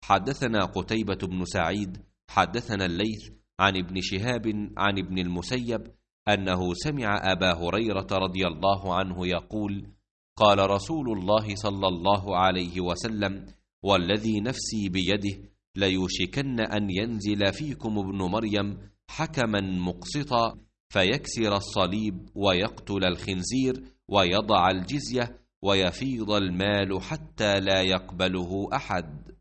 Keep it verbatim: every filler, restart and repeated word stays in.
حدثنا قتيبة بن سعيد حدثنا الليث عن ابن شهاب عن ابن المسيب أنه سمع أبا هريرة رضي الله عنه يقول: قال رسول الله صلى الله عليه وسلم: والذي نفسي بيده ليوشكن أن ينزل فيكم ابن مريم حكما مقسطا فيكسر الصليب ويقتل الخنزير ويضع الجزية ويفيض المال حتى لا يقبله أحد.